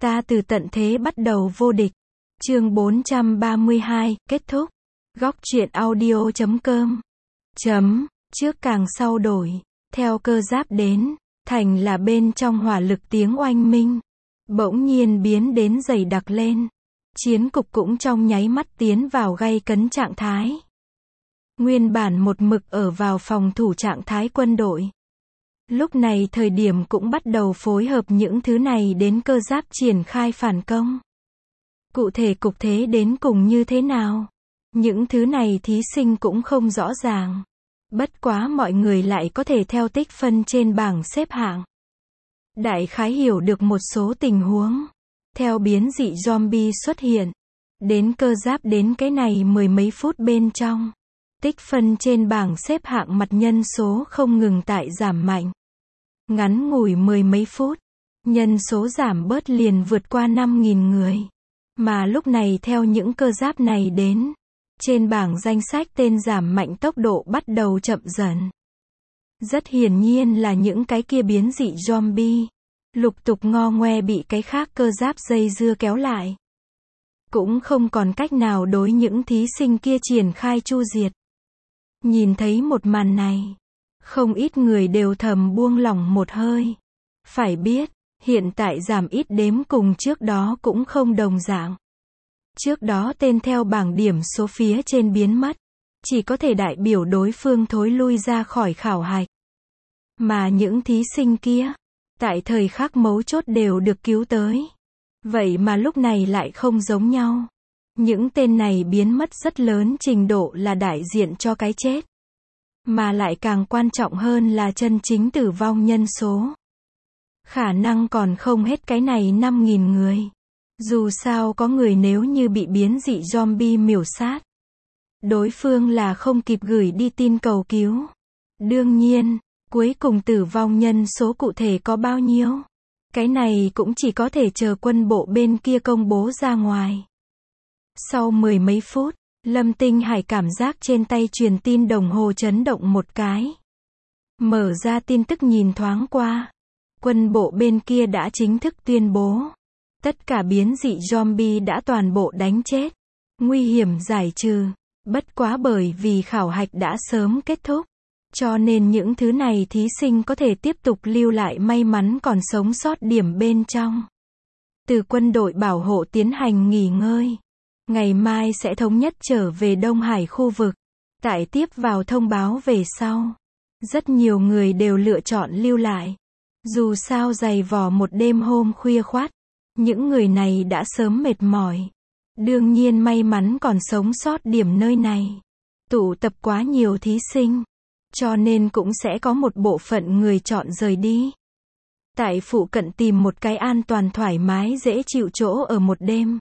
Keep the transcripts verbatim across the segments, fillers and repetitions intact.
Ta từ tận thế bắt đầu vô địch. Chương bốn trăm ba mươi hai, kết thúc. Góc truyện audio chấm com. Chấm, trước càng sau đổi. Theo cơ giáp đến, thành là bên trong hỏa lực tiếng oanh minh. Bỗng nhiên biến đến dày đặc lên. Chiến cục cũng trong nháy mắt tiến vào gay cấn trạng thái. Nguyên bản một mực ở vào phòng thủ trạng thái quân đội. Lúc này thời điểm cũng bắt đầu phối hợp những thứ này đến cơ giáp triển khai phản công. Cụ thể cục thế đến cùng như thế nào? Những thứ này thí sinh cũng không rõ ràng. Bất quá mọi người lại có thể theo tích phân trên bảng xếp hạng. Đại khái hiểu được một số tình huống. Theo biến dị zombie xuất hiện. Đến cơ giáp đến cái này mười mấy phút bên trong. Tích phân trên bảng xếp hạng mặt nhân số không ngừng tại giảm mạnh. Ngắn ngủi mười mấy phút, nhân số giảm bớt liền vượt qua năm nghìn người. Mà lúc này theo những cơ giáp này đến, trên bảng danh sách tên giảm mạnh tốc độ bắt đầu chậm dần. Rất hiển nhiên là những cái kia biến dị zombie, lục tục ngo ngoe bị cái khác cơ giáp dây dưa kéo lại. Cũng không còn cách nào đối những thí sinh kia triển khai chu diệt. Nhìn thấy một màn này, không ít người đều thầm buông lỏng một hơi. Phải biết, hiện tại giảm ít đếm cùng trước đó cũng không đồng dạng. Trước đó tên theo bảng điểm số phía trên biến mất, chỉ có thể đại biểu đối phương thối lui ra khỏi khảo hạch. Mà những thí sinh kia, tại thời khắc mấu chốt đều được cứu tới. Vậy mà lúc này lại không giống nhau. Những tên này biến mất rất lớn trình độ là đại diện cho cái chết. Mà lại càng quan trọng hơn là chân chính tử vong nhân số. Khả năng còn không hết cái này năm nghìn người. Dù sao có người nếu như bị biến dị zombie miểu sát. Đối phương là không kịp gửi đi tin cầu cứu. Đương nhiên, cuối cùng tử vong nhân số cụ thể có bao nhiêu? Cái này cũng chỉ có thể chờ quân bộ bên kia công bố ra ngoài. Sau mười mấy phút, Lâm Tinh Hải cảm giác trên tay truyền tin đồng hồ chấn động một cái. Mở ra tin tức nhìn thoáng qua. Quân bộ bên kia đã chính thức tuyên bố. Tất cả biến dị zombie đã toàn bộ đánh chết. Nguy hiểm giải trừ. Bất quá bởi vì khảo hạch đã sớm kết thúc. Cho nên những thứ này thí sinh có thể tiếp tục lưu lại may mắn còn sống sót điểm bên trong. Từ quân đội bảo hộ tiến hành nghỉ ngơi. Ngày mai sẽ thống nhất trở về Đông Hải khu vực. Tại tiếp vào thông báo về sau. Rất nhiều người đều lựa chọn lưu lại. Dù sao dày vò một đêm hôm khuya khoắt. Những người này đã sớm mệt mỏi. Đương nhiên may mắn còn sống sót điểm nơi này. Tụ tập quá nhiều thí sinh. Cho nên cũng sẽ có một bộ phận người chọn rời đi. Tại phụ cận tìm một cái an toàn thoải mái dễ chịu chỗ ở một đêm.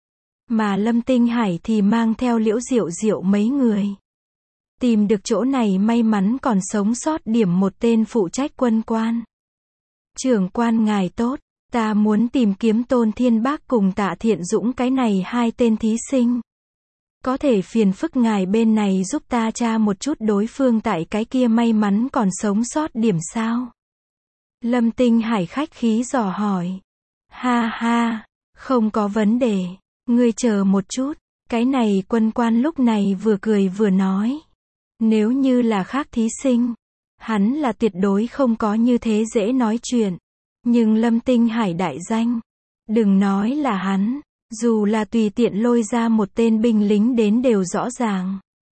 Mà Lâm Tinh Hải thì mang theo Liễu Diệu Diệu mấy người. Tìm được chỗ này may mắn còn sống sót điểm một tên phụ trách quân quan. Trưởng quan ngài tốt, ta muốn tìm kiếm Tôn Thiên Bác cùng Tạ Thiện Dũng cái này hai tên thí sinh. Có thể phiền phức ngài bên này giúp ta tra một chút đối phương tại cái kia may mắn còn sống sót điểm sao? Lâm Tinh Hải khách khí dò hỏi. Ha ha, không có vấn đề. Ngươi chờ một chút, cái này quân quan lúc này vừa cười vừa nói. Nếu như là khác thí sinh, hắn là tuyệt đối không có như thế dễ nói chuyện. Nhưng Lâm Tinh Hải đại danh, đừng nói là hắn, dù là tùy tiện lôi ra một tên binh lính đến đều rõ ràng.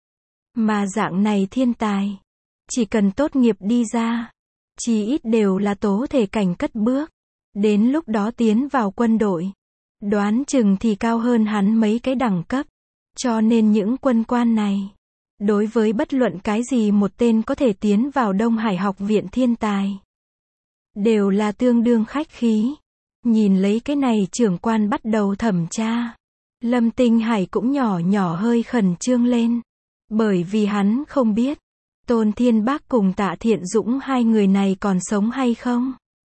Mà dạng này thiên tài, chỉ cần tốt nghiệp đi ra, chí ít đều là tố thể cảnh cất bước. Đến lúc đó tiến vào quân đội. Đoán chừng thì cao hơn hắn mấy cái đẳng cấp. Cho nên những quân quan này, đối với bất luận cái gì một tên có thể tiến vào Đông Hải học viện thiên tài, đều là tương đương khách khí. Nhìn lấy cái này trưởng quan bắt đầu thẩm tra. Lâm Tinh Hải cũng nhỏ nhỏ hơi khẩn trương lên. Bởi vì hắn không biết, Tôn Thiên Bác cùng Tạ Thiện Dũng hai người này còn sống hay không.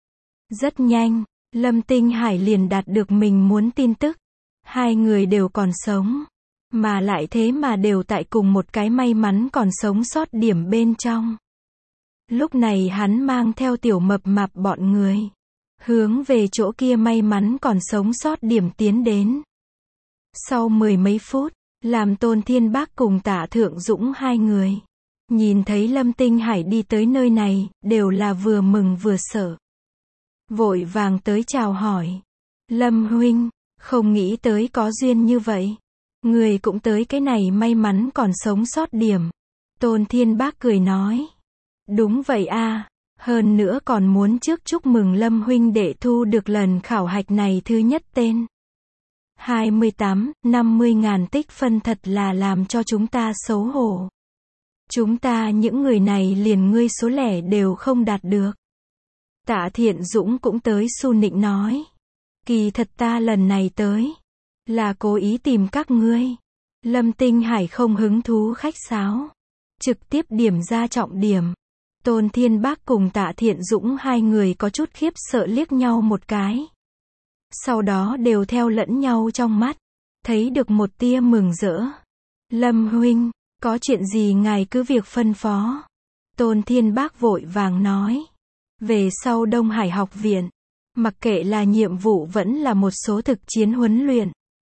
Rất nhanh. Lâm Tinh Hải liền đạt được mình muốn tin tức. Hai người đều còn sống. Mà lại thế mà đều tại cùng một cái may mắn còn sống sót điểm bên trong. Lúc này hắn mang theo tiểu mập mạp bọn người. hướng về chỗ kia may mắn còn sống sót điểm tiến đến. Sau mười mấy phút, làm Tôn Thiên Bác cùng Tạ Thượng Dũng hai người nhìn thấy Lâm Tinh Hải đi tới nơi này, đều là vừa mừng vừa sợ. Vội vàng tới chào hỏi. Lâm huynh, không nghĩ tới có duyên như vậy. Người cũng tới cái này may mắn còn sống sót điểm. Tôn Thiên Bác cười nói. Đúng vậy a, hơn nữa còn muốn trước chúc mừng Lâm huynh đệ thu được lần khảo hạch này thứ nhất tên. hai mươi tám, năm mươi ngàn tích phân thật là làm cho chúng ta xấu hổ. Chúng ta những người này liền ngươi số lẻ đều không đạt được. Tạ Thiện Dũng cũng tới su nịnh nói. Kỳ thật ta lần này tới, là cố ý tìm các ngươi. Lâm Tinh Hải không hứng thú khách sáo. Trực tiếp điểm ra trọng điểm. Tôn Thiên Bác cùng Tạ Thiện Dũng hai người có chút khiếp sợ liếc nhau một cái. Sau đó đều theo lẫn nhau trong mắt. Thấy được một tia mừng rỡ. Lâm huynh, có chuyện gì ngài cứ việc phân phó. Tôn Thiên Bác vội vàng nói. Về sau Đông Hải học viện, mặc kệ là nhiệm vụ vẫn là một số thực chiến huấn luyện,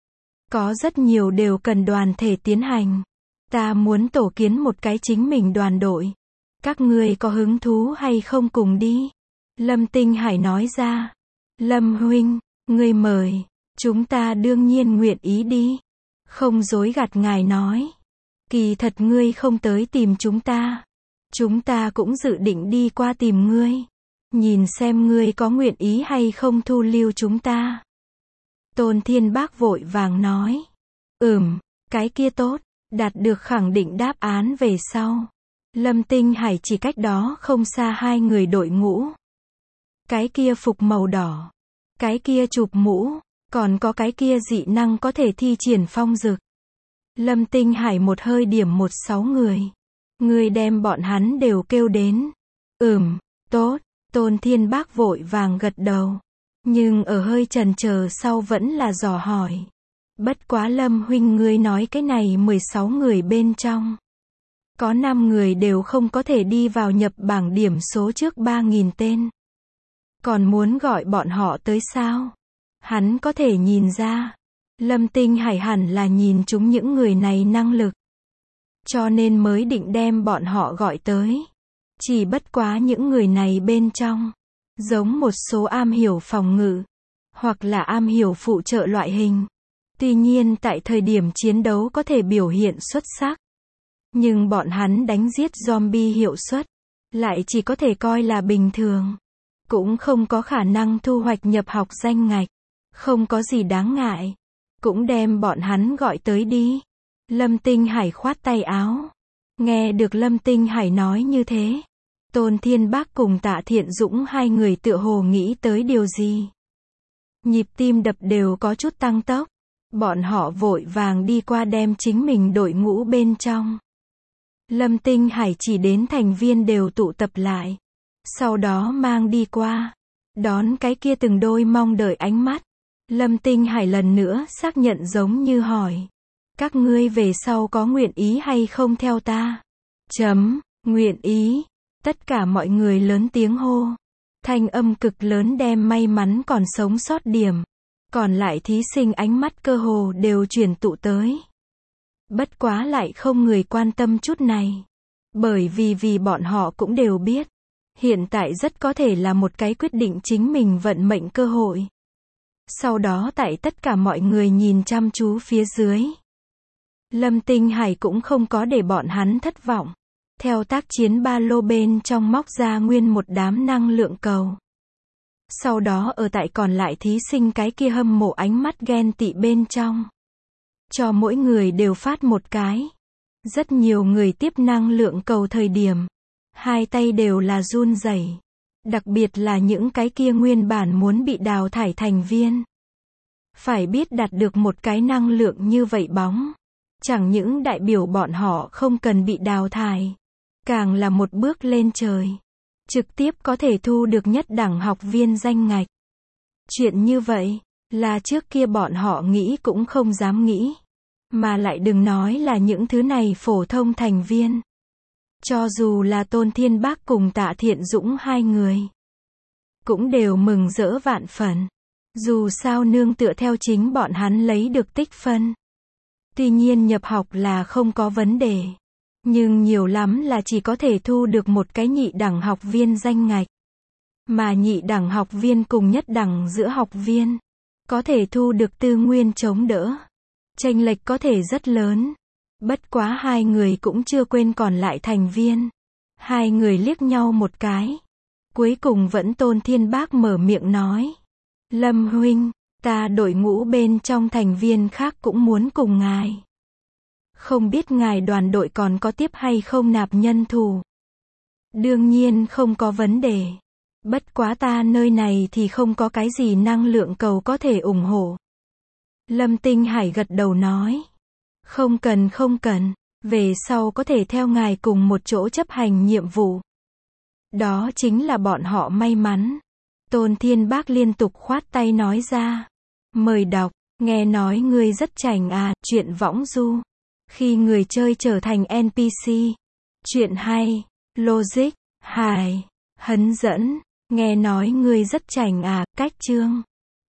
có rất nhiều đều cần đoàn thể tiến hành. Ta muốn tổ kiến một cái chính mình đoàn đội. Các ngươi có hứng thú hay không cùng đi? Lâm Tinh Hải nói ra. Lâm huynh, ngươi mời, chúng ta đương nhiên nguyện ý đi. Không dối gạt ngài nói. Kỳ thật ngươi không tới tìm chúng ta. Chúng ta cũng dự định đi qua tìm ngươi. Nhìn xem ngươi có nguyện ý hay không thu lưu chúng ta. Tôn Thiên Bác vội vàng nói. Ừm, cái kia tốt, đạt được khẳng định đáp án về sau. Lâm Tinh Hải chỉ cách đó không xa hai người đội ngũ. Cái kia phục màu đỏ. Cái kia chụp mũ. Còn có cái kia dị năng có thể thi triển phong dực. Lâm Tinh Hải một hơi điểm một sáu người. Người đem bọn hắn đều kêu đến. Ừm, tốt. Tôn Thiên Bác vội vàng gật đầu. Nhưng ở hơi chần chờ sau vẫn là dò hỏi. Bất quá Lâm huynh ngươi nói cái này mười sáu người bên trong. Có năm người đều không có thể đi vào nhập bảng điểm số trước ba nghìn tên. Còn muốn gọi bọn họ tới sao? Hắn có thể nhìn ra. Lâm Tinh Hải hẳn là nhìn chúng những người này năng lực. Cho nên mới định đem bọn họ gọi tới. Chỉ bất quá những người này bên trong, giống một số am hiểu phòng ngự, hoặc là am hiểu phụ trợ loại hình. Tuy nhiên tại thời điểm chiến đấu có thể biểu hiện xuất sắc. Nhưng bọn hắn đánh giết zombie hiệu suất, lại chỉ có thể coi là bình thường. Cũng không có khả năng thu hoạch nhập học danh ngạch. Không có gì đáng ngại. Cũng đem bọn hắn gọi tới đi. Lâm Tinh Hải khoát tay áo. Nghe được Lâm Tinh Hải nói như thế. Tôn Thiên Bác cùng Tạ Thiện Dũng hai người tựa hồ nghĩ tới điều gì. Nhịp tim đập đều có chút tăng tốc. Bọn họ vội vàng đi qua đem chính mình đội ngũ bên trong. Lâm Tinh Hải chỉ đến thành viên đều tụ tập lại. Sau đó mang đi qua. Đón cái kia từng đôi mong đợi ánh mắt. Lâm Tinh Hải lần nữa xác nhận giống như hỏi. Các ngươi về sau có nguyện ý hay không theo ta? Chấm, nguyện ý. Tất cả mọi người lớn tiếng hô. Thanh âm cực lớn đem may mắn còn sống sót điểm. Còn lại thí sinh ánh mắt cơ hồ đều chuyển tụ tới. Bất quá lại không người quan tâm chút này. Bởi vì vì bọn họ cũng đều biết. Hiện tại rất có thể là một cái quyết định chính mình vận mệnh cơ hội. Sau đó tại tất cả mọi người nhìn chăm chú phía dưới. Lâm Tinh Hải cũng không có để bọn hắn thất vọng. Theo tác chiến ba lô bên trong móc ra nguyên một đám năng lượng cầu. Sau đó ở tại còn lại thí sinh cái kia hâm mộ ánh mắt ghen tị bên trong. Cho mỗi người đều phát một cái. Rất nhiều người tiếp năng lượng cầu thời điểm. Hai tay đều là run rẩy. Đặc biệt là những cái kia nguyên bản muốn bị đào thải thành viên. Phải biết đạt được một cái năng lượng như vậy bóng. Chẳng những đại biểu bọn họ không cần bị đào thải. Càng là một bước lên trời. Trực tiếp có thể thu được nhất đẳng học viên danh ngạch. Chuyện như vậy, là trước kia bọn họ nghĩ cũng không dám nghĩ. Mà lại đừng nói là những thứ này phổ thông thành viên. Cho dù là Tôn Thiên Bác cùng Tạ Thiện Dũng hai người. cũng đều mừng rỡ vạn phần. Dù sao nương tựa theo chính bọn hắn lấy được tích phân. Tuy nhiên nhập học là không có vấn đề. Nhưng nhiều lắm là chỉ có thể thu được một cái nhị đẳng học viên danh ngạch. Mà nhị đẳng học viên cùng nhất đẳng giữa học viên, có thể thu được tư nguyên chống đỡ. Chênh lệch có thể rất lớn. Bất quá hai người cũng chưa quên còn lại thành viên. Hai người liếc nhau một cái. Cuối cùng vẫn Tôn Thiên Bác mở miệng nói. Lâm huynh, ta đội ngũ bên trong thành viên khác cũng muốn cùng ngài. Không biết ngài đoàn đội còn có tiếp hay không nạp nhân thủ. Đương nhiên không có vấn đề. Bất quá ta nơi này thì không có cái gì năng lượng cầu có thể ủng hộ. Lâm Tinh Hải gật đầu nói. Không cần không cần, về sau có thể theo ngài cùng một chỗ chấp hành nhiệm vụ. Đó chính là bọn họ may mắn. Tôn Thiên Bác liên tục khoát tay nói ra. Mời đọc, nghe nói ngươi rất chảnh à, truyện võng du. Khi người chơi trở thành en pê xê. Chuyện hay, logic, hài, hấn dẫn. Nghe nói ngươi rất chảnh à, cách chương.